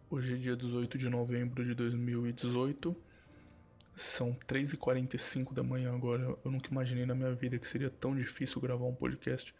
Hoje é dia 18 de novembro de 2018, são 3h45 da manhã agora. Eu nunca imaginei na minha vida que seria tão difícil gravar um podcast,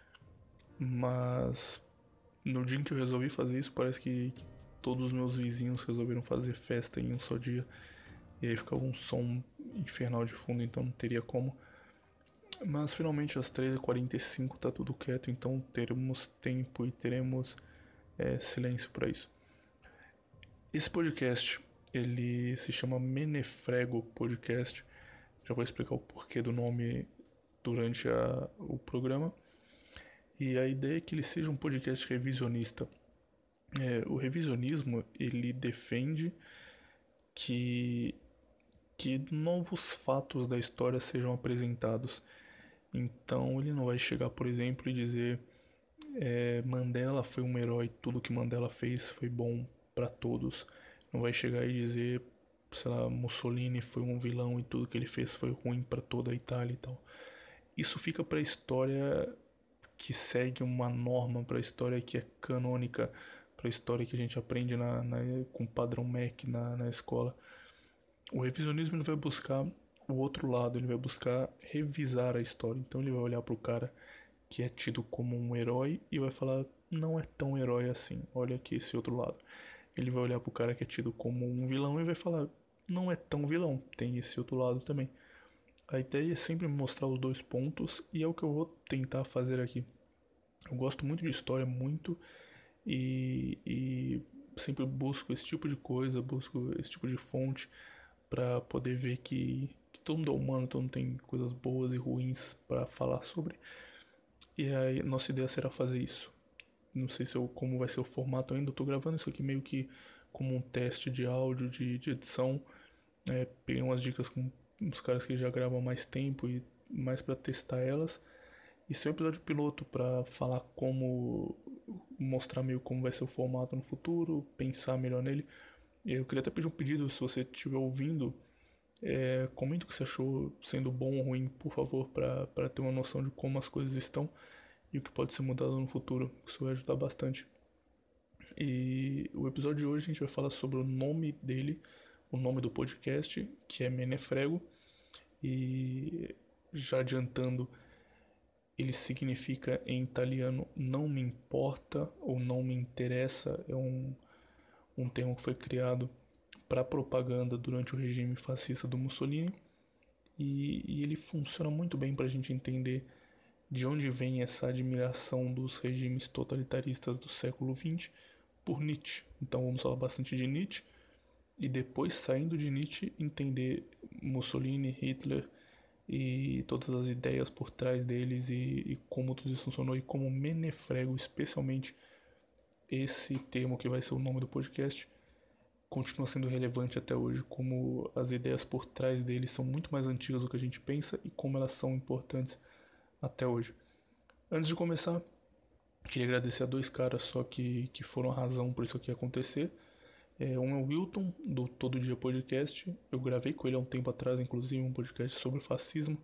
mas no dia em que eu resolvi fazer isso, parece que todos os meus vizinhos resolveram fazer festa em um só dia, e aí ficava um som infernal de fundo, então não teria como. Mas finalmente às 3h45 tá tudo quieto, então teremos tempo e teremos silêncio para isso. Esse podcast, ele se chama Menefrego Podcast. Já vou explicar o porquê do nome durante o programa. E a ideia é que ele seja um podcast revisionista. O revisionismo, ele defende que novos fatos da história sejam apresentados. Então ele não vai chegar, por exemplo, e dizer Mandela foi um herói, tudo que Mandela fez foi bom para todos. Não vai chegar e dizer, sei lá, Mussolini foi um vilão e tudo que ele fez foi ruim para toda a Itália e tal. Isso fica para a história que segue uma norma, para a história que é canônica, para a história que a gente aprende com padrão MEC na escola. O revisionismo ele vai buscar o outro lado, ele vai buscar revisar a história. Então ele vai olhar para o cara que é tido como um herói e vai falar, não é tão herói assim, olha aqui esse outro lado. Ele vai olhar pro cara que é tido como um vilão e vai falar, não é tão vilão, tem esse outro lado também. A ideia é sempre mostrar os dois pontos e é o que eu vou tentar fazer aqui. Eu gosto muito de história, muito, e sempre busco esse tipo de coisa, busco esse tipo de fonte para poder ver que todo mundo é humano, todo mundo tem coisas boas e ruins para falar sobre. E aí nossa ideia será fazer isso. Não sei como vai ser o formato ainda. Eu tô gravando isso aqui meio que como um teste de áudio, de edição. Peguei umas dicas com uns caras que já gravam há mais tempo e mais para testar elas. Isso é um episódio piloto para falar como mostrar meio como vai ser o formato no futuro, pensar melhor nele. E eu queria até pedir um pedido, se você estiver ouvindo, comenta o que você achou, sendo bom ou ruim, por favor, para ter uma noção de como as coisas estão e o que pode ser mudado no futuro. Isso vai ajudar bastante. E o episódio de hoje a gente vai falar sobre o nome dele, o nome do podcast, que é Menefrego. E já adiantando, ele significa em italiano não me importa ou não me interessa. É um termo que foi criado para propaganda durante o regime fascista do Mussolini. E ele funciona muito bem para a gente entender de onde vem essa admiração dos regimes totalitaristas do século XX por Nietzsche. Então vamos falar bastante de Nietzsche e depois, saindo de Nietzsche, entender Mussolini, Hitler e todas as ideias por trás deles e como tudo isso funcionou e como Menefrego, especialmente esse termo que vai ser o nome do podcast, continua sendo relevante até hoje, como as ideias por trás deles são muito mais antigas do que a gente pensa e como elas são importantes até hoje. Antes de começar, queria agradecer a dois caras só que foram a razão por isso aqui acontecer. Um é o Wilton, do Todo Dia Podcast. Eu gravei com ele há um tempo atrás, inclusive, um podcast sobre fascismo.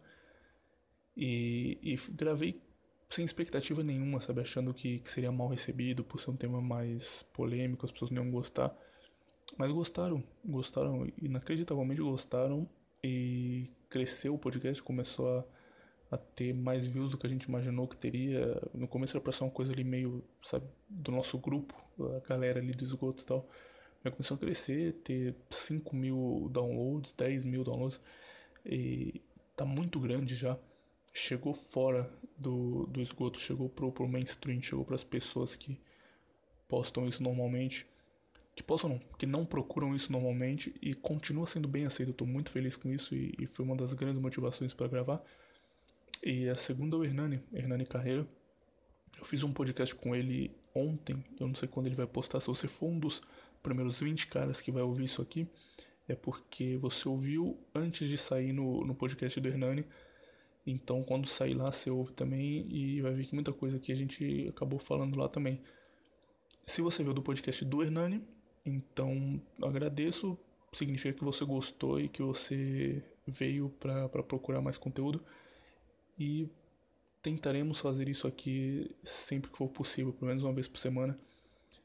E gravei sem expectativa nenhuma, sabe? Achando que seria mal recebido por ser um tema mais polêmico, as pessoas não iam gostar. Mas gostaram, inacreditavelmente gostaram. E cresceu o podcast, começou a ter mais views do que a gente imaginou que teria. No começo era pra ser uma coisa ali meio, sabe, do nosso grupo, a galera ali do esgoto e tal. Mas começou a crescer, ter 5 mil downloads, 10 mil downloads, e tá muito grande já. Chegou fora do esgoto, chegou pro mainstream, chegou pras pessoas que postam isso normalmente. Que postam não, que não procuram isso normalmente e continua sendo bem aceito. Eu tô muito feliz com isso e foi uma das grandes motivações para gravar. E a segunda é o Hernani Carreiro. Eu fiz um podcast com ele ontem, eu não sei quando ele vai postar. Se você for um dos primeiros 20 caras que vai ouvir isso aqui, é porque você ouviu antes de sair no podcast do Hernani. Então quando sair lá você ouve também e vai ver que muita coisa que a gente acabou falando lá também. Se você viu do podcast do Hernani, então agradeço, significa que você gostou e que você veio para procurar mais conteúdo. E tentaremos fazer isso aqui sempre que for possível, pelo menos uma vez por semana.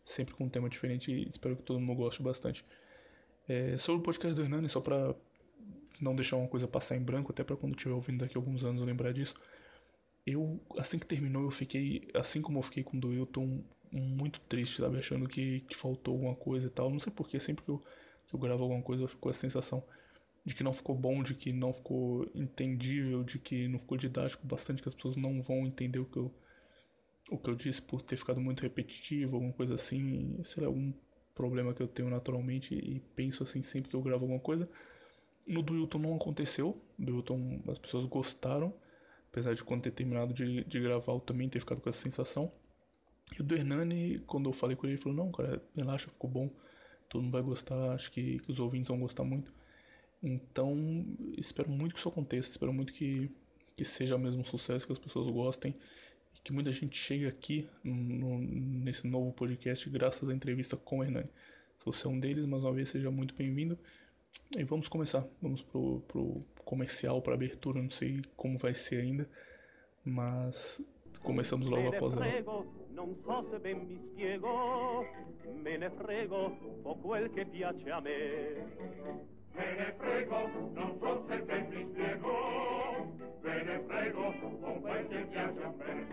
sempre com um tema diferente e espero que todo mundo goste bastante. Sobre o podcast do Hernani, só pra não deixar uma coisa passar em branco, até pra quando eu estiver ouvindo daqui a alguns anos eu lembrar disso. Assim que terminou, eu fiquei, assim como eu fiquei com o do Wilton, muito triste, sabe? Achando que faltou alguma coisa e tal. Não sei porquê, sempre que eu gravo alguma coisa eu fico com essa sensação de que não ficou bom, de que não ficou entendível, de que não ficou didático bastante, que as pessoas não vão entender o que eu disse por ter ficado muito repetitivo, alguma coisa assim. Sei lá, algum problema que eu tenho naturalmente e penso assim sempre que eu gravo alguma coisa. No do Wilton não aconteceu, do Wilton as pessoas gostaram, apesar de quando ter terminado de gravar eu também ter ficado com essa sensação. E o do Hernani, quando eu falei com ele, ele falou: não, cara, relaxa, ficou bom, todo mundo vai gostar, acho que os ouvintes vão gostar muito. Então, espero muito que isso aconteça, espero muito que seja mesmo um sucesso, que as pessoas gostem e que muita gente chegue aqui nesse novo podcast graças à entrevista com o Hernani. Se você é um deles, mais uma vez, seja muito bem-vindo. E vamos começar, vamos pro comercial, pra abertura, não sei como vai ser ainda, mas começamos logo após ela. Non so se ben mi spiego, me ne frego, o quel che piace a me. Me ne frego, non so se ben mi spiego, me ne frego, o quel che piace a me.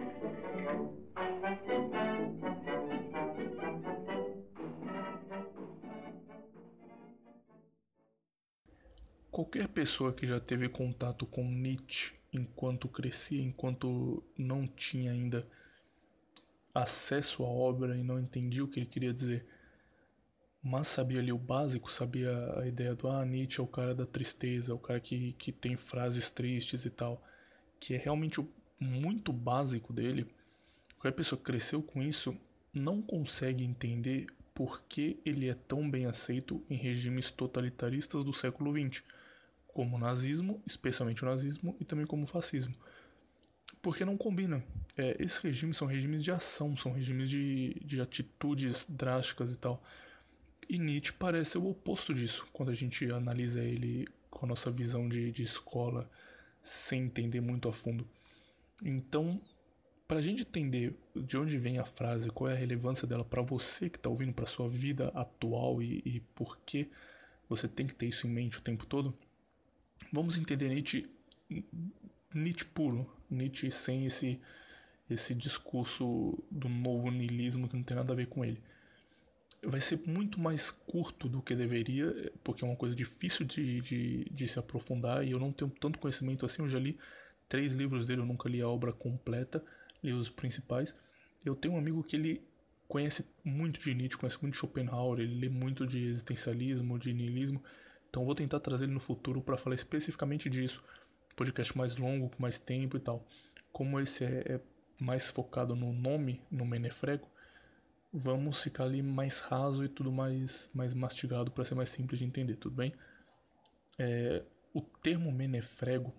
Qualquer pessoa que já teve contato com Nietzsche enquanto crescia, enquanto não tinha ainda acesso à obra e não entendia o que ele queria dizer, mas sabia ali o básico, sabia a ideia do Nietzsche é o cara da tristeza, é o cara que tem frases tristes e tal, que é realmente muito básico dele. Qualquer pessoa que cresceu com isso não consegue entender por que ele é tão bem aceito em regimes totalitaristas do século XX, como o nazismo, especialmente o nazismo, e também como o fascismo. Porque não combina. Esses regimes são regimes de ação, são regimes de atitudes drásticas e tal. E Nietzsche parece o oposto disso, quando a gente analisa ele com a nossa visão de escola, sem entender muito a fundo. Então, para a gente entender de onde vem a frase, qual é a relevância dela para você que está ouvindo, para sua vida atual e por que você tem que ter isso em mente o tempo todo, vamos entender Nietzsche puro, Nietzsche sem esse discurso do novo niilismo que não tem nada a ver com ele. Vai ser muito mais curto do que deveria, porque é uma coisa difícil de se aprofundar e eu não tenho tanto conhecimento assim. Eu já li 3 livros dele, eu nunca li a obra completa, li os principais. Eu tenho um amigo que ele conhece muito de Nietzsche, conhece muito de Schopenhauer, ele lê muito de existencialismo, de niilismo. Então eu vou tentar trazer ele no futuro para falar especificamente disso. Podcast mais longo, com mais tempo e tal. Como esse é mais focado no nome, no Menefrego, vamos ficar ali mais raso e tudo mais mastigado para ser mais simples de entender, tudo bem? O termo Menefrego,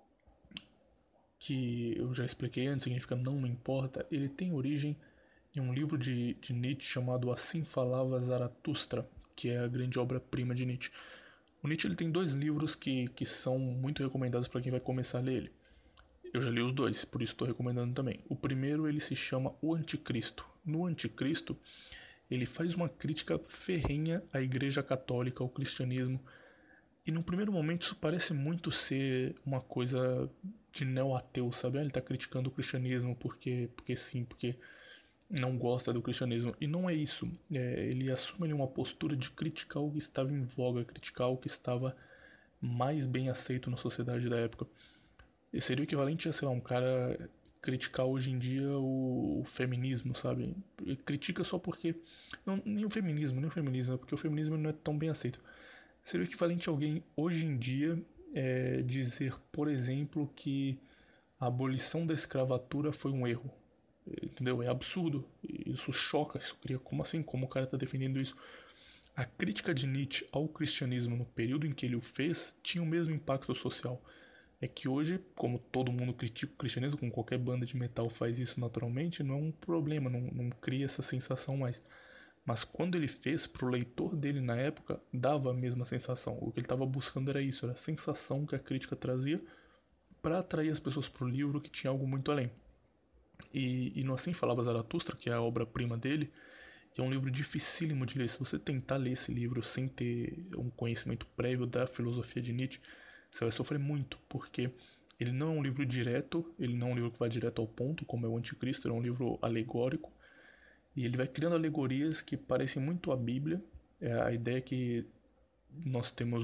que eu já expliquei antes, significa não me importa, ele tem origem em um livro de Nietzsche chamado Assim Falava Zaratustra, que é a grande obra-prima de Nietzsche. O Nietzsche ele tem 2 livros que são muito recomendados para quem vai começar a ler ele. Eu já li os 2, por isso estou recomendando também. O primeiro ele se chama O Anticristo. No Anticristo, ele faz uma crítica ferrenha à Igreja Católica, ao cristianismo. E no primeiro momento isso parece muito ser uma coisa de neo-ateu, sabe? Ele está criticando o cristianismo porque sim, porque não gosta do cristianismo. E não é isso. Ele assume ali uma postura de criticar o que estava em voga, criticar o que estava mais bem aceito na sociedade da época. E seria o equivalente a, sei lá, um cara criticar hoje em dia o feminismo, sabe? Ele critica só porque... Não, nem o feminismo, porque o feminismo não é tão bem aceito. Seria o equivalente a alguém hoje em dia dizer, por exemplo, que a abolição da escravatura foi um erro. Entendeu? É absurdo. Isso choca, isso cria... Como assim? Como o cara está defendendo isso? A crítica de Nietzsche ao cristianismo no período em que ele o fez tinha o mesmo impacto social. É que hoje, como todo mundo critica o cristianismo, como qualquer banda de metal faz isso naturalmente, não é um problema, não cria essa sensação mais. Mas quando ele fez, pro leitor dele na época, dava a mesma sensação. O que ele estava buscando era isso, era a sensação que a crítica trazia para atrair as pessoas pro livro que tinha algo muito além. E no Assim Falava Zaratustra, que é a obra-prima dele, E é um livro dificílimo de ler. Se você tentar ler esse livro sem ter um conhecimento prévio da filosofia de Nietzsche, você vai sofrer muito, porque ele não é um livro direto, ele não é um livro que vai direto ao ponto, como é o Anticristo, ele é um livro alegórico, e ele vai criando alegorias que parecem muito a Bíblia. A ideia é que nós temos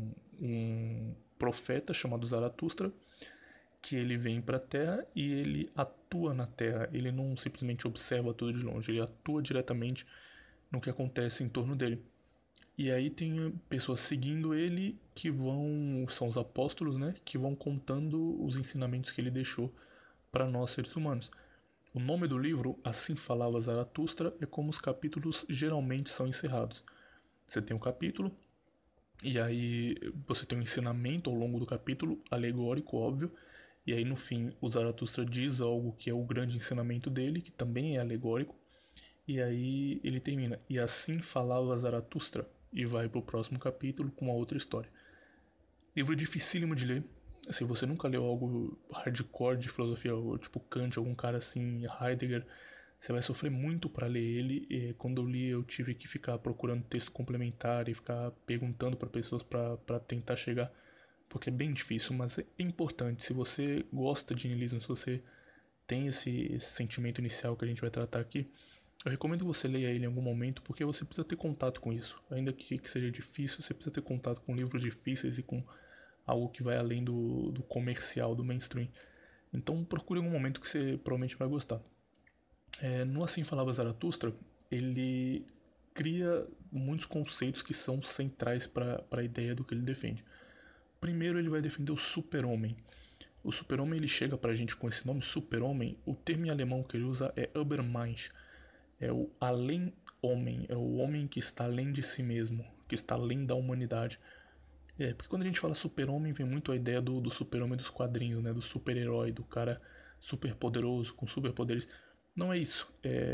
um profeta chamado Zaratustra, que ele vem para a Terra e ele atua na Terra. Ele não simplesmente observa tudo de longe, ele atua diretamente no que acontece em torno dele. E aí tem pessoas seguindo ele que são os apóstolos, né, que vão contando os ensinamentos que ele deixou para nós seres humanos. O nome do livro, Assim Falava Zaratustra, é como os capítulos geralmente são encerrados. Você tem um capítulo, e aí você tem um ensinamento ao longo do capítulo, alegórico, óbvio, e aí no fim o Zaratustra diz algo que é o grande ensinamento dele, que também é alegórico, e aí ele termina, e assim falava Zaratustra, e vai para o próximo capítulo com uma outra história. Livro dificílimo de ler. Se você nunca leu algo hardcore de filosofia, tipo Kant, algum cara assim, Heidegger, você vai sofrer muito para ler ele. E quando eu li, eu tive que ficar procurando texto complementar e ficar perguntando para pessoas para tentar chegar, porque é bem difícil, mas é importante. Se você gosta de niilismo, se você tem esse sentimento inicial que a gente vai tratar aqui, eu recomendo que você leia ele em algum momento, porque você precisa ter contato com isso. Ainda que seja difícil, você precisa ter contato com livros difíceis e com algo que vai além do comercial, do mainstream. Então procure em algum momento que você provavelmente vai gostar. No Assim Falava Zaratustra, ele cria muitos conceitos que são centrais para a ideia do que ele defende. Primeiro, ele vai defender o super-homem. O super-homem ele chega pra gente com esse nome, super-homem. O termo em alemão que ele usa é Übermensch. É o além-homem, é o homem que está além de si mesmo, que está além da humanidade. Porque quando a gente fala super-homem, vem muito a ideia do super-homem dos quadrinhos, né? Do super-herói, do cara super poderoso, com superpoderes. Não é isso.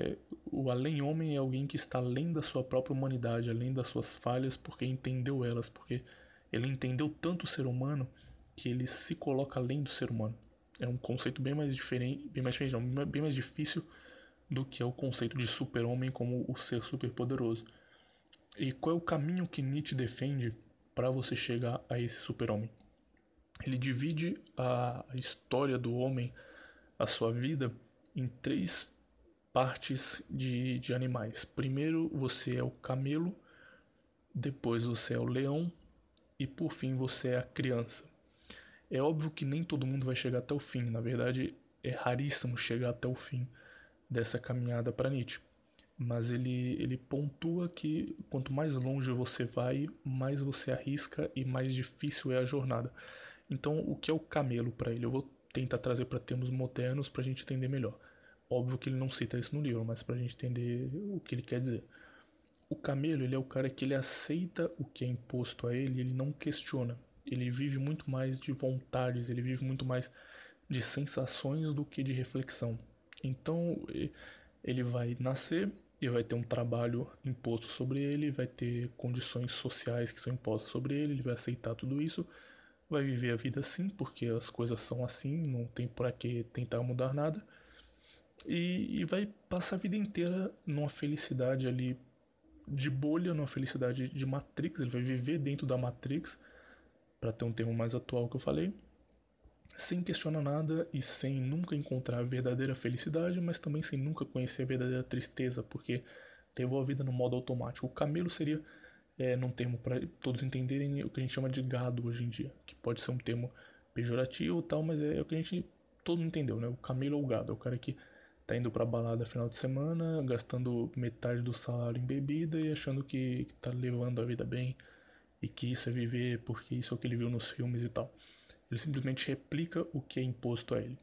O além-homem é alguém que está além da sua própria humanidade, além das suas falhas, porque entendeu elas, porque ele entendeu tanto o ser humano que ele se coloca além do ser humano. É um conceito bem mais diferente, bem mais difícil do que é o conceito de super-homem como o ser superpoderoso. E qual é o caminho que Nietzsche defende para você chegar a esse super-homem? Ele divide a história do homem, a sua vida, em 3 partes de animais. Primeiro você é o camelo, depois você é o leão e por fim você é a criança. É óbvio que nem todo mundo vai chegar até o fim, na verdade é raríssimo chegar até o fim dessa caminhada para Nietzsche. Mas ele pontua que quanto mais longe você vai, mais você arrisca e mais difícil é a jornada. Então, o que é o camelo para ele? Eu vou tentar trazer para termos modernos para a gente entender melhor. Óbvio que ele não cita isso no livro, mas para a gente entender o que ele quer dizer. O camelo ele é o cara que ele aceita o que é imposto a ele, ele não questiona. Ele vive muito mais de vontades, ele vive muito mais de sensações do que de reflexão. Então, ele vai nascer e vai ter um trabalho imposto sobre ele, vai ter condições sociais que são impostas sobre ele, ele vai aceitar tudo isso, vai viver a vida assim, porque as coisas são assim, não tem para que tentar mudar nada, e vai passar a vida inteira numa felicidade ali de bolha, numa felicidade de Matrix, ele vai viver dentro da Matrix, para ter um termo mais atual que eu falei, sem questionar nada e sem nunca encontrar a verdadeira felicidade, mas também sem nunca conhecer a verdadeira tristeza, porque levou a vida no modo automático. O camelo seria, num termo para todos entenderem, o que a gente chama de gado hoje em dia, que pode ser um termo pejorativo e tal, mas é o que a gente todo mundo entendeu, né? O camelo ou o gado, é o cara que tá indo pra balada final de semana, gastando metade do salário em bebida e achando que tá levando a vida bem e que isso é viver porque isso é o que ele viu nos filmes e tal. Ele simplesmente replica o que é imposto a ele.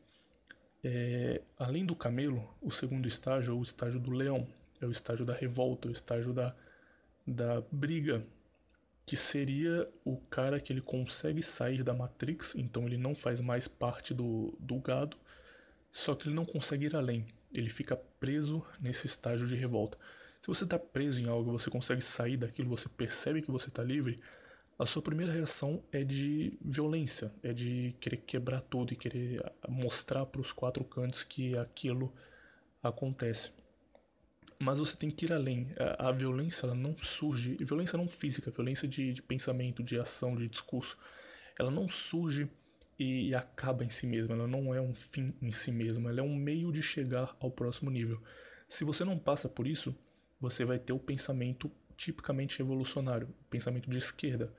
Além do camelo, o segundo estágio é o estágio do leão. É o estágio da revolta, o estágio da briga, que seria o cara que ele consegue sair da Matrix, então ele não faz mais parte do gado, só que ele não consegue ir além. Ele fica preso nesse estágio de revolta. Se você está preso em algo e você consegue sair daquilo, você percebe que você está livre, a sua primeira reação é de violência, é de querer quebrar tudo e querer mostrar para os 4 cantos que aquilo acontece. Mas você tem que ir além. A violência, ela não surge, violência não física, violência de pensamento, de ação, de discurso, ela não surge e acaba em si mesma, ela não é um fim em si mesma, ela é um meio de chegar ao próximo nível. Se você não passa por isso, você vai ter o pensamento tipicamente revolucionário, o pensamento de esquerda.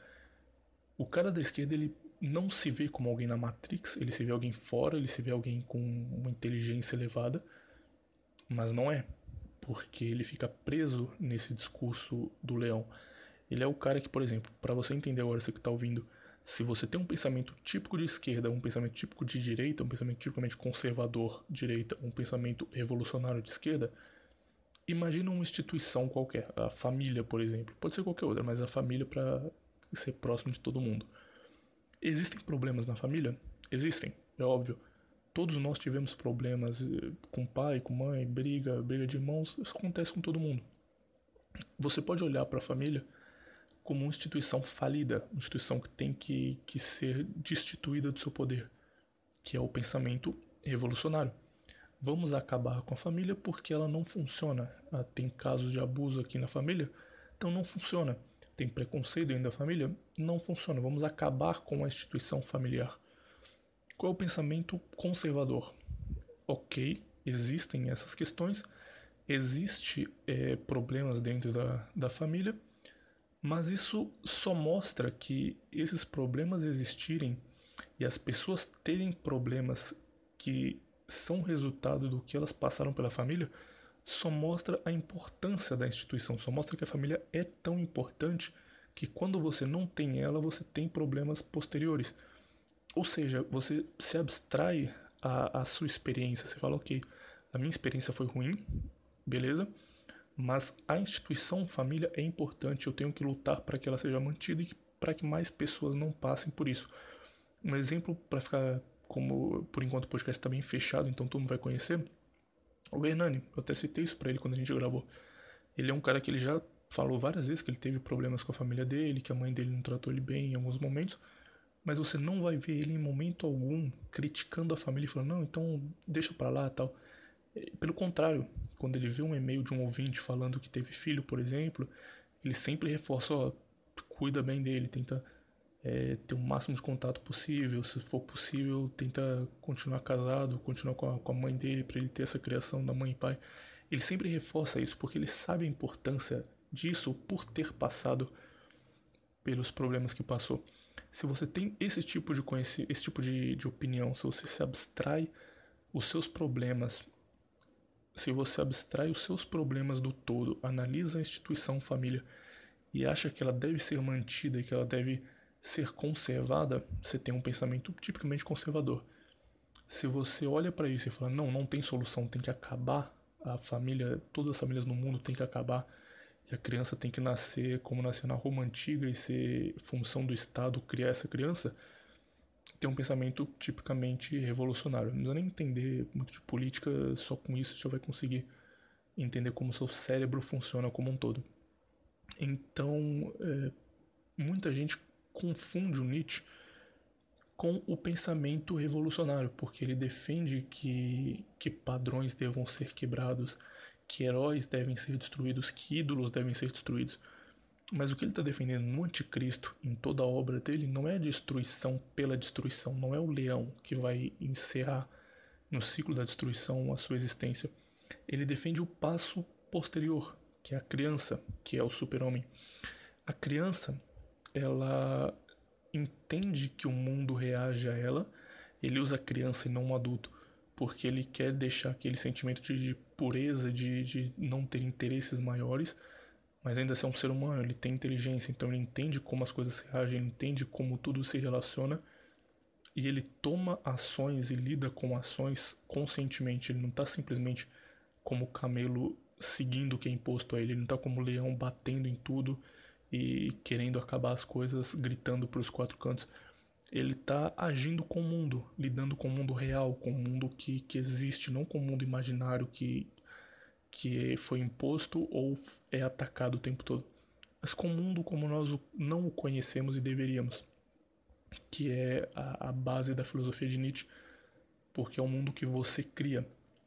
O cara da esquerda, ele não se vê como alguém na Matrix, ele se vê alguém fora, ele se vê alguém com uma inteligência elevada, mas não é, porque ele fica preso nesse discurso do leão. Ele é o cara que, por exemplo, para você entender agora, você que está ouvindo, se você tem um pensamento típico de esquerda, um pensamento típico de direita, um pensamento tipicamente conservador direita, um pensamento revolucionário de esquerda, imagina uma instituição qualquer, a família, por exemplo, pode ser qualquer outra, mas a família para ser próximo de todo mundo. Existem problemas na família? Existem, é óbvio. Todos nós tivemos problemas com pai, com mãe, briga de irmãos, isso acontece com todo mundo. Você pode olhar para a família como uma instituição falida, uma instituição que tem que ser destituída do seu poder, que é o pensamento revolucionário. Vamos acabar com a família porque ela não funciona. Tem casos de abuso aqui na família, então não funciona. Tem preconceito dentro da família, não funciona. Vamos acabar com a instituição familiar. Qual é o pensamento conservador? Ok, existem essas questões, existem problemas dentro da família, mas isso só mostra que esses problemas existirem e as pessoas terem problemas que são resultado do que elas passaram pela família, só mostra a importância da instituição, só mostra que a família é tão importante que quando você não tem ela, você tem problemas posteriores. Ou seja, você se abstrai a sua experiência, você fala, ok, a minha experiência foi ruim, beleza, mas a instituição família é importante, eu tenho que lutar para que ela seja mantida e para que mais pessoas não passem por isso. Um exemplo para ficar, como por enquanto o podcast está bem fechado, então todo mundo vai conhecer, o Hernani, eu até citei isso para ele quando a gente gravou. Ele é um cara que ele já falou várias vezes que ele teve problemas com a família dele, que a mãe dele não tratou ele bem em alguns momentos, mas você não vai ver ele em momento algum criticando a família e falando, não, então deixa pra lá, tal. Pelo contrário, quando ele vê um e-mail de um ouvinte falando que teve filho, por exemplo, ele sempre reforça, ó, cuida bem dele, tenta ter o máximo de contato possível, se for possível, tenta continuar casado, continuar com a mãe dele, para ele ter essa criação da mãe e pai. Ele sempre reforça isso, porque ele sabe a importância disso por ter passado pelos problemas que passou. Se você tem esse tipo de conhecimento, esse tipo de opinião, se você se abstrai os seus problemas, se você abstrai os seus problemas do todo, analisa a instituição família e acha que ela deve ser mantida e que ela deve ser conservada, você tem um pensamento tipicamente conservador. Se você olha para isso e fala, não tem solução, tem que acabar a família, todas as famílias no mundo tem que acabar, e a criança tem que nascer como nasceu na Roma Antiga e ser função do Estado criar essa criança, tem um pensamento tipicamente revolucionário. Não precisa nem entender muito de política, só com isso você já vai conseguir entender como o seu cérebro funciona como um todo. Então, muita gente confunde o Nietzsche com o pensamento revolucionário, porque ele defende que padrões devam ser quebrados, que heróis devem ser destruídos, que ídolos devem ser destruídos. Mas o que ele está defendendo no Anticristo, em toda a obra dele, não é a destruição pela destruição, não é o leão que vai encerrar no ciclo da destruição a sua existência. Ele defende o passo posterior, que é a criança, que é o super-homem. A criança, ela entende que o mundo reage a ela, ele usa a criança e não um adulto, porque ele quer deixar aquele sentimento de pureza, de não ter interesses maiores, mas ainda assim é um ser humano, ele tem inteligência, então ele entende como as coisas reagem, ele entende como tudo se relaciona, e ele toma ações e lida com ações conscientemente, ele não está simplesmente como camelo seguindo o que é imposto a ele, ele não está como leão batendo em tudo e querendo acabar as coisas, gritando para os quatro cantos. Ele está agindo com o mundo, lidando com o mundo real, com o mundo que existe, não com o mundo imaginário que foi imposto ou é atacado o tempo todo, mas com o mundo como nós não o conhecemos e deveríamos, que é a base da filosofia de Nietzsche, porque é o mundo que você cria.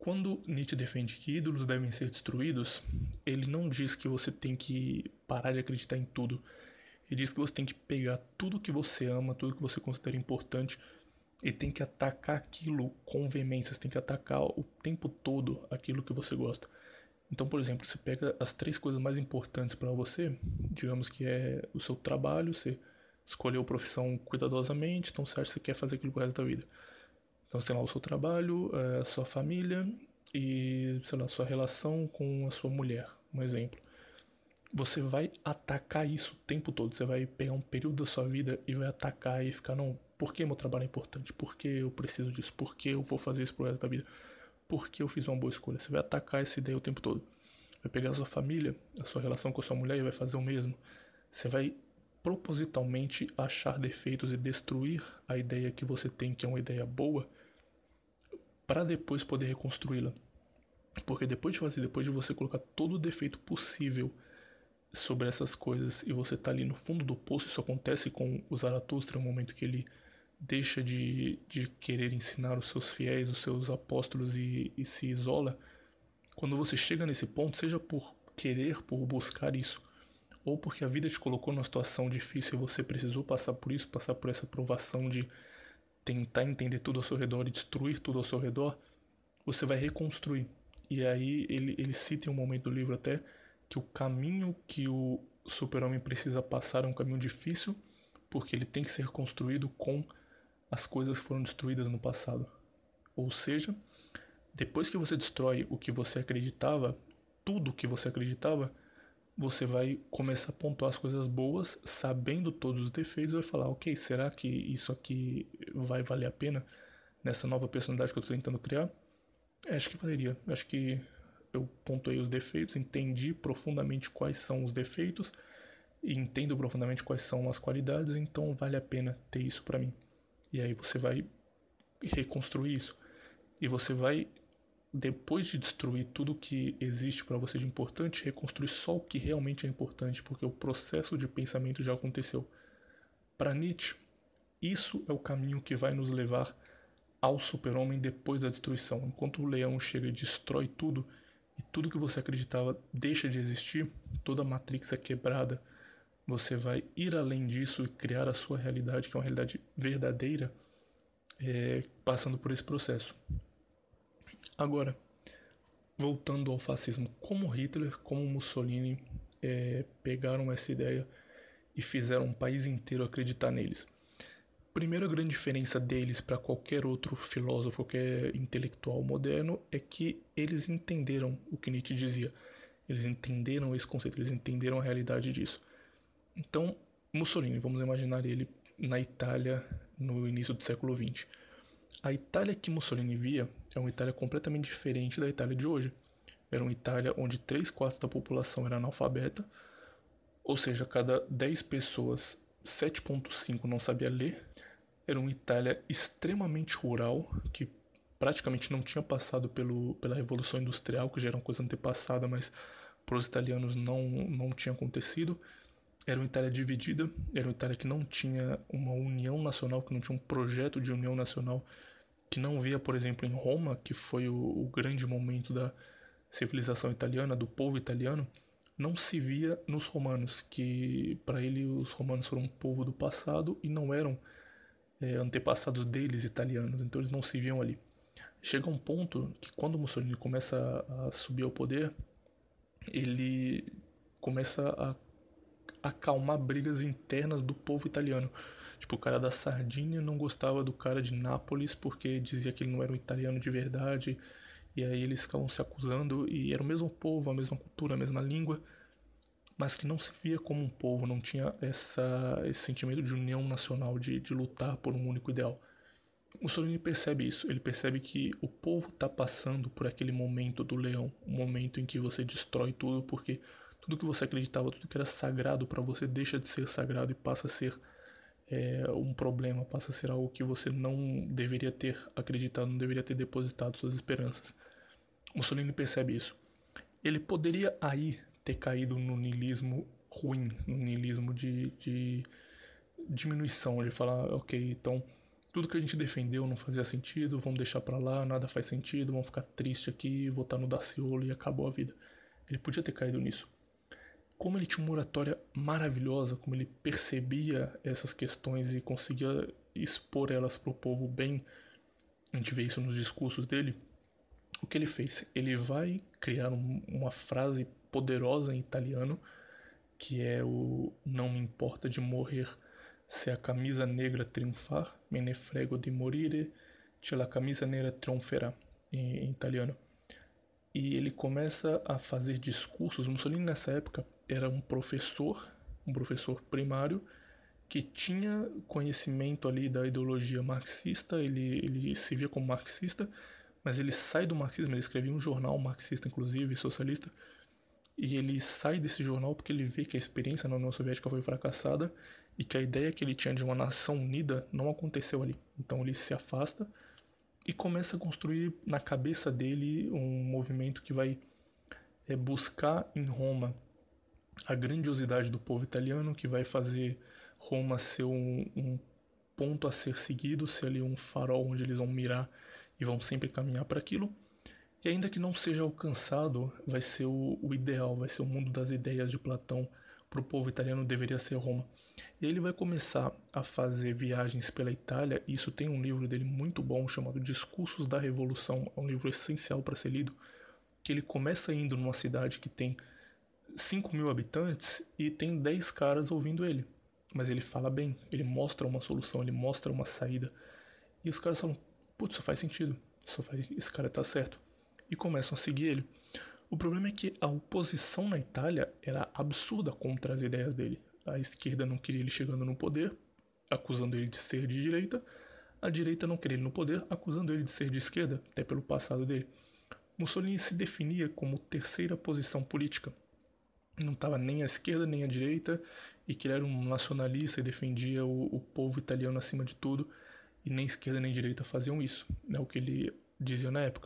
Quando Nietzsche defende que ídolos devem ser destruídos, ele não diz que você tem que parar de acreditar em tudo. Ele diz que você tem que pegar tudo que você ama, tudo que você considera importante e tem que atacar aquilo com veemência, você tem que atacar o tempo todo aquilo que você gosta. Então, por exemplo, você pega as 3 coisas mais importantes para você, digamos que é o seu trabalho, você escolheu a profissão cuidadosamente, então você acha que você quer fazer aquilo pro resto da vida. Então você tem lá o seu trabalho, a sua família e, sei lá, a sua relação com a sua mulher, um exemplo. Você vai atacar isso o tempo todo, você vai pegar um período da sua vida e vai atacar e ficar, não, por que meu trabalho é importante? Por que eu preciso disso? Por que eu vou fazer isso pro resto da vida? Por que eu fiz uma boa escolha? Você vai atacar essa ideia o tempo todo. Vai pegar a sua família, a sua relação com a sua mulher e vai fazer o mesmo. Você vai propositalmente achar defeitos e destruir a ideia que você tem, que é uma ideia boa, para depois poder reconstruí-la. Porque depois de você colocar todo o defeito possível sobre essas coisas e você tá ali no fundo do poço, isso acontece com o Zaratustra, no momento que ele deixa de querer ensinar os seus fiéis, os seus apóstolos e se isola. Quando você chega nesse ponto, seja por querer, por buscar isso, ou porque a vida te colocou numa situação difícil e você precisou passar por isso, passar por essa provação de tentar entender tudo ao seu redor e destruir tudo ao seu redor, você vai reconstruir. E aí ele cita em um momento do livro até que o caminho que o super-homem precisa passar é um caminho difícil, porque ele tem que ser construído com as coisas que foram destruídas no passado. Ou seja, depois que você destrói o que você acreditava, tudo o que você acreditava, você vai começar a pontuar as coisas boas, sabendo todos os defeitos, e vai falar, ok, será que isso aqui vai valer a pena nessa nova personalidade que eu estou tentando criar? Acho que valeria. Acho que eu pontuei os defeitos, entendi profundamente quais são os defeitos e entendo profundamente quais são as qualidades, então vale a pena ter isso para mim. E aí você vai reconstruir isso. E você vai, depois de destruir tudo que existe para você de importante, reconstruir só o que realmente é importante, porque o processo de pensamento já aconteceu. Para Nietzsche, isso é o caminho que vai nos levar ao super-homem depois da destruição. Enquanto o leão chega e destrói tudo, e tudo que você acreditava deixa de existir, toda a Matrix é quebrada, você vai ir além disso e criar a sua realidade, que é uma realidade verdadeira, passando por esse processo. Agora, voltando ao fascismo, como Hitler, como Mussolini pegaram essa ideia e fizeram um país inteiro acreditar neles. Primeira grande diferença deles para qualquer outro filósofo, qualquer intelectual moderno, é que eles entenderam o que Nietzsche dizia. Eles entenderam esse conceito, eles entenderam a realidade disso. Então, Mussolini, vamos imaginar ele na Itália no início do século XX. A Itália que Mussolini via é uma Itália completamente diferente da Itália de hoje. Era uma Itália onde 3/4 da população era analfabeta, ou seja, cada 10 pessoas, 7,5 não sabia ler. Era uma Itália extremamente rural, que praticamente não tinha passado pela Revolução Industrial, que já era uma coisa antepassada, mas para os italianos não tinha acontecido. Era uma Itália dividida, era uma Itália que não tinha uma união nacional, que não tinha um projeto de união nacional, que não via, por exemplo, em Roma, que foi o grande momento da civilização italiana, do povo italiano, não se via nos romanos, que para ele os romanos foram um povo do passado e não eram antepassados deles italianos, então eles não se viam ali. Chega um ponto que quando Mussolini começa a subir ao poder, ele começa a acalmar brigas internas do povo italiano. Tipo, o cara da Sardinha não gostava do cara de Nápoles porque dizia que ele não era um italiano de verdade, e aí eles ficavam se acusando, e era o mesmo povo, a mesma cultura, a mesma língua, mas que não se via como um povo, não tinha esse sentimento de união nacional, de lutar por um único ideal. Mussolini percebe isso, ele percebe que o povo está passando por aquele momento do leão, um momento em que você destrói tudo, porque tudo que você acreditava, tudo que era sagrado para você deixa de ser sagrado e passa a ser um problema, passa a ser algo que você não deveria ter acreditado, não deveria ter depositado suas esperanças. Mussolini percebe isso. Ele poderia aí ter caído no niilismo ruim, no niilismo de diminuição, de falar, ok, então tudo que a gente defendeu não fazia sentido, vamos deixar pra lá, nada faz sentido, vamos ficar triste aqui, votar no Daciolo e acabou a vida. Ele podia ter caído nisso. Como ele tinha uma oratória maravilhosa, como ele percebia essas questões e conseguia expor elas pro povo bem, a gente vê isso nos discursos dele, o que ele fez? Ele vai criar uma frase poderosa em italiano, que é o "não me importa de morrer se a camisa negra triunfar, me ne frego di morire, se la camisa negra trionferà", em italiano. E ele começa a fazer discursos. Mussolini nessa época era um professor primário, que tinha conhecimento ali da ideologia marxista, ele se via como marxista, mas ele sai do marxismo, ele escrevia um jornal marxista, inclusive, socialista, e ele sai desse jornal porque ele vê que a experiência na União Soviética foi fracassada e que a ideia que ele tinha de uma nação unida não aconteceu ali. Então ele se afasta e começa a construir na cabeça dele um movimento que vai buscar em Roma a grandiosidade do povo italiano, que vai fazer Roma ser um ponto a ser seguido, ser ali um farol onde eles vão mirar e vão sempre caminhar para aquilo. E ainda que não seja alcançado, vai ser o ideal, vai ser o mundo das ideias de Platão. Para o povo italiano deveria ser Roma. E aí ele vai começar a fazer viagens pela Itália. E isso tem um livro dele muito bom chamado Discursos da Revolução. É um livro essencial para ser lido. Que ele começa indo numa cidade que tem 5.000 habitantes e tem 10 caras ouvindo ele. Mas ele fala bem, ele mostra uma solução, ele mostra uma saída. E os caras falam, putz, isso faz sentido, esse cara tá certo. E começam a seguir ele. O problema é que a oposição na Itália era absurda contra as ideias dele. A esquerda não queria ele chegando no poder, acusando ele de ser de direita. A direita não queria ele no poder, acusando ele de ser de esquerda, até pelo passado dele. Mussolini se definia como terceira posição política. Não estava nem à esquerda nem à direita, e que ele era um nacionalista e defendia o povo italiano acima de tudo, e nem esquerda nem direita faziam isso, é o que ele dizia na época.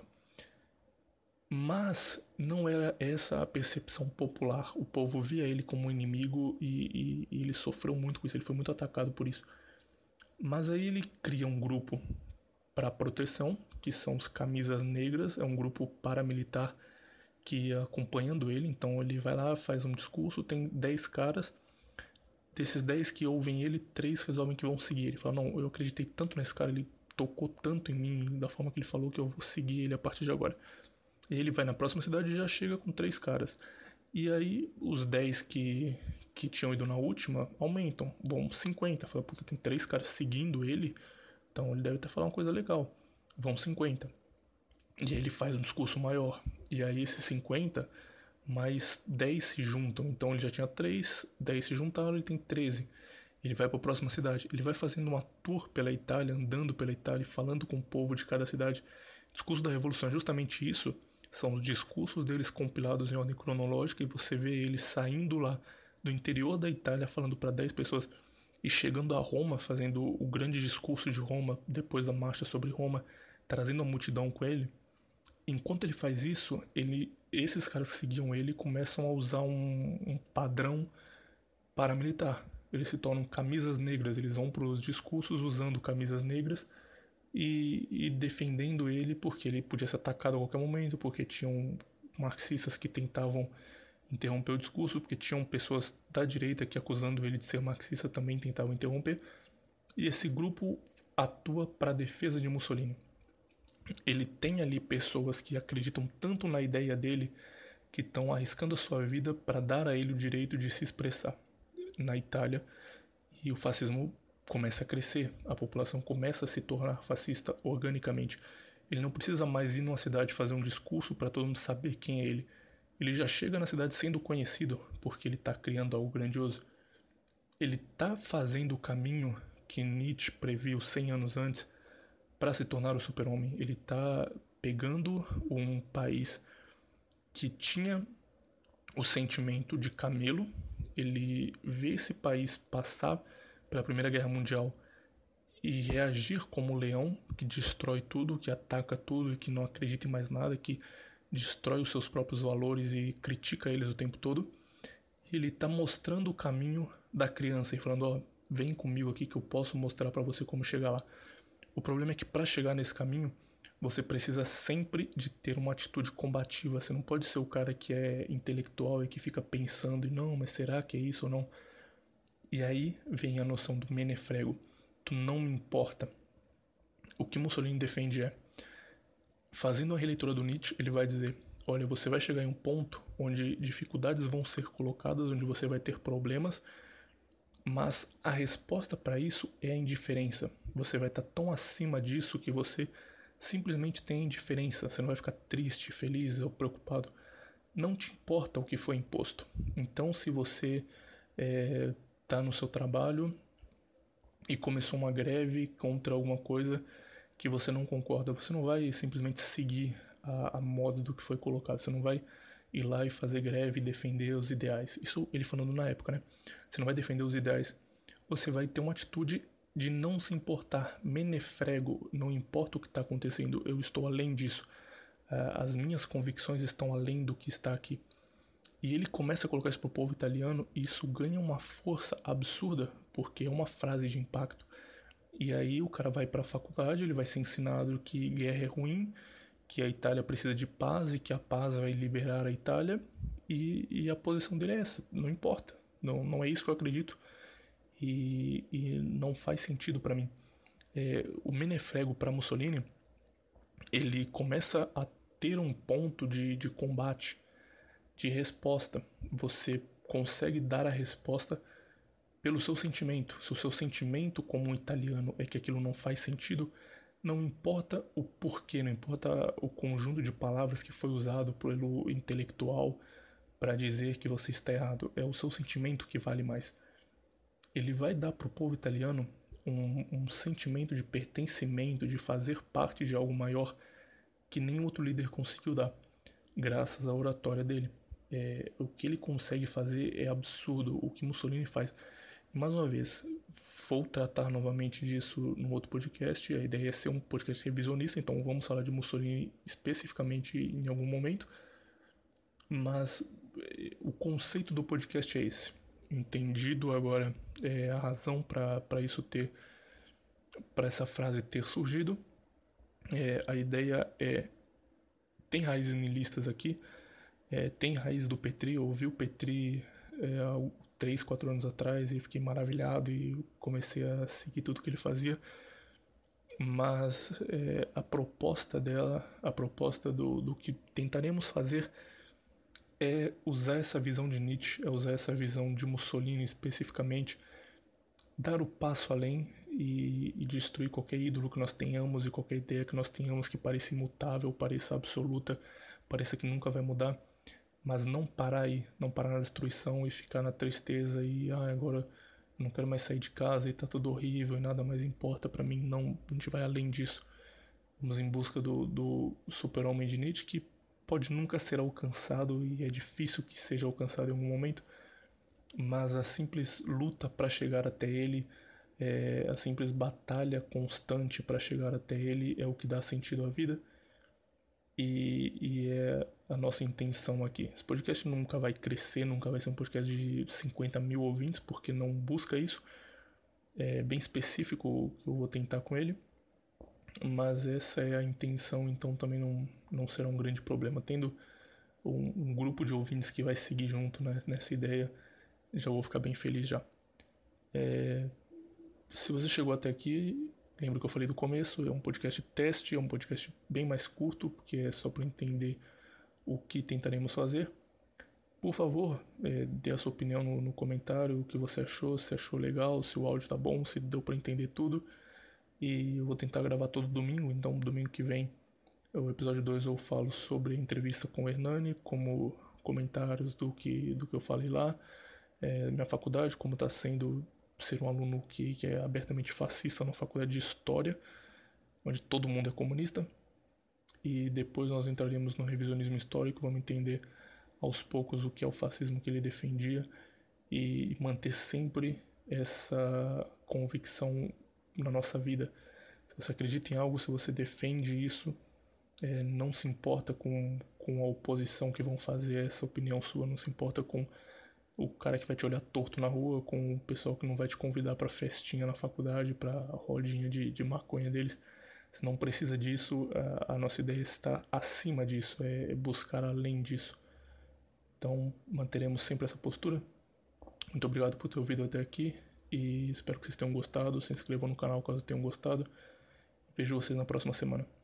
Mas não era essa a percepção popular. O povo via ele como um inimigo e ele sofreu muito com isso, ele foi muito atacado por isso. Mas aí ele cria um grupo para proteção, que são os Camisas Negras, é um grupo paramilitar que ia acompanhando ele. Então ele vai lá, faz um discurso, tem 10 caras, desses 10 que ouvem ele, 3 resolvem que vão seguir. Ele fala, não, eu acreditei tanto nesse cara, ele tocou tanto em mim, da forma que ele falou, que eu vou seguir ele a partir de agora. E ele vai na próxima cidade e já chega com 3 caras. E aí os 10 que tinham ido na última aumentam, vão 50. Fala, puta, tem 3 caras seguindo ele, então ele deve ter falado uma coisa legal. Vão 50. E aí ele faz um discurso maior. E aí esses 50, mais 10 se juntam. Então ele já tinha 3, 10 se juntaram, ele tem 13. Ele vai para a próxima cidade. Ele vai fazendo uma tour pela Itália, andando pela Itália, falando com o povo de cada cidade. O discurso da Revolução é justamente isso. São os discursos deles compilados em ordem cronológica, e você vê eles saindo lá do interior da Itália falando para 10 pessoas e chegando a Roma, fazendo o grande discurso de Roma depois da marcha sobre Roma, trazendo a multidão com ele. Enquanto ele faz isso, esses caras que seguiam ele começam a usar um padrão paramilitar. Eles se tornam camisas negras, eles vão para os discursos usando camisas negras e defendendo ele, porque ele podia ser atacado a qualquer momento, porque tinham marxistas que tentavam interromper o discurso, porque tinham pessoas da direita que, acusando ele de ser marxista, também tentavam interromper. E esse grupo atua para a defesa de Mussolini. Ele tem ali pessoas que acreditam tanto na ideia dele que estão arriscando a sua vida para dar a ele o direito de se expressar na Itália. E o fascismo começa a crescer, a população começa a se tornar fascista organicamente. Ele não precisa mais ir numa cidade fazer um discurso para todo mundo saber quem é ele. Ele já chega na cidade sendo conhecido, porque ele está criando algo grandioso. Ele está fazendo o caminho que Nietzsche previu 100 anos antes para se tornar o super-homem. Ele está pegando um país que tinha o sentimento de camelo. Ele vê esse país passar pela Primeira Guerra Mundial e reagir como leão, que destrói tudo, que ataca tudo e que não acredita em mais nada, que destrói os seus próprios valores e critica eles o tempo todo. E ele está mostrando o caminho da criança e falando, vem comigo aqui que eu posso mostrar para você como chegar lá. O problema é que para chegar nesse caminho, você precisa sempre de ter uma atitude combativa. Você não pode ser o cara que é intelectual e que fica pensando, não, mas será que é isso ou não? E aí vem a noção do menefrego. Tu não me importa. O que Mussolini defende é, fazendo a releitura do Nietzsche, ele vai dizer, olha, você vai chegar em um ponto onde dificuldades vão ser colocadas, onde você vai ter problemas, mas a resposta para isso é a indiferença. Você vai estar tão acima disso que você simplesmente tem indiferença. Você não vai ficar triste, feliz ou preocupado. Não te importa o que foi imposto. Então, se você está no seu trabalho e começou uma greve contra alguma coisa que você não concorda, você não vai simplesmente seguir a moda do que foi colocado. Você não vai ir lá e fazer greve e defender os ideais. Isso ele falando na época, né? Você não vai defender os ideais. Você vai ter uma atitude de não se importar. Menefrego, não importa o que está acontecendo, eu estou além disso. As minhas convicções estão além do que está aqui. E ele começa a colocar isso pro povo italiano e isso ganha uma força absurda, porque é uma frase de impacto. E aí o cara vai para a faculdade, ele vai ser ensinado que guerra é ruim, que a Itália precisa de paz e que a paz vai liberar a Itália. E a posição dele é essa, não importa, não é isso que eu acredito e não faz sentido para mim. O menefrego para Mussolini, ele começa a ter um ponto de combate, de resposta. Você consegue dar a resposta pelo seu sentimento. Se o seu sentimento como um italiano é que aquilo não faz sentido, não importa o porquê, não importa o conjunto de palavras que foi usado pelo intelectual para dizer que você está errado, é o seu sentimento que vale mais. Ele vai dar para o povo italiano um sentimento de pertencimento, de fazer parte de algo maior que nenhum outro líder conseguiu dar, graças à oratória dele. O que ele consegue fazer é absurdo, o que Mussolini faz. E mais uma vez, vou tratar novamente disso no outro podcast. A ideia é ser um podcast revisionista, então vamos falar de Mussolini especificamente em algum momento. Mas o conceito do podcast é esse. Entendido agora a razão para isso ter, para essa frase ter surgido. A ideia tem raízes nihilistas aqui, tem raiz do Petri. Eu ouvi o Petri 3, 4 anos atrás e fiquei maravilhado e comecei a seguir tudo que ele fazia. Mas a proposta dela, a proposta do que tentaremos fazer é usar essa visão de Nietzsche, é usar essa visão de Mussolini especificamente, dar o passo além e destruir qualquer ídolo que nós tenhamos e qualquer ideia que nós tenhamos que pareça imutável, pareça absoluta, pareça que nunca vai mudar, mas não parar aí, não parar na destruição e ficar na tristeza e agora eu não quero mais sair de casa e tá tudo horrível e nada mais importa pra mim. Não, a gente vai além disso. Vamos em busca do super-homem de Nietzsche, que pode nunca ser alcançado e é difícil que seja alcançado em algum momento, mas a simples luta para chegar até ele, a simples batalha constante para chegar até ele é o que dá sentido à vida e é a nossa intenção aqui. Esse podcast nunca vai crescer, nunca vai ser um podcast de 50 mil ouvintes, porque não busca isso. É bem específico o que eu vou tentar com ele, mas essa é a intenção, então também não será um grande problema. Tendo um grupo de ouvintes que vai seguir junto nessa ideia, já vou ficar bem feliz já. Se você chegou até aqui, lembra que eu falei do começo, é um podcast teste, é um podcast bem mais curto, porque é só para entender o que tentaremos fazer. Por favor, dê a sua opinião no comentário, o que você achou, se achou legal, se o áudio tá bom, se deu para entender tudo. E eu vou tentar gravar todo domingo, então domingo que vem, o episódio 2 eu falo sobre a entrevista com o Hernani, como comentários do que eu falei lá, minha faculdade, como está sendo ser um aluno que é abertamente fascista na faculdade de História, onde todo mundo é comunista. E depois nós entraremos no revisionismo histórico, vamos entender aos poucos o que é o fascismo que ele defendia e manter sempre essa convicção na nossa vida. Se você acredita em algo, se você defende isso, não se importa com a oposição que vão fazer a essa opinião sua, não se importa com o cara que vai te olhar torto na rua, com o pessoal que não vai te convidar pra festinha na faculdade, pra rodinha de maconha deles. Você não precisa disso, a nossa ideia está acima disso, é buscar além disso. Então manteremos sempre essa postura. Muito obrigado por ter ouvido até aqui e espero que vocês tenham gostado. Se inscrevam no canal caso tenham gostado. Vejo vocês na próxima semana.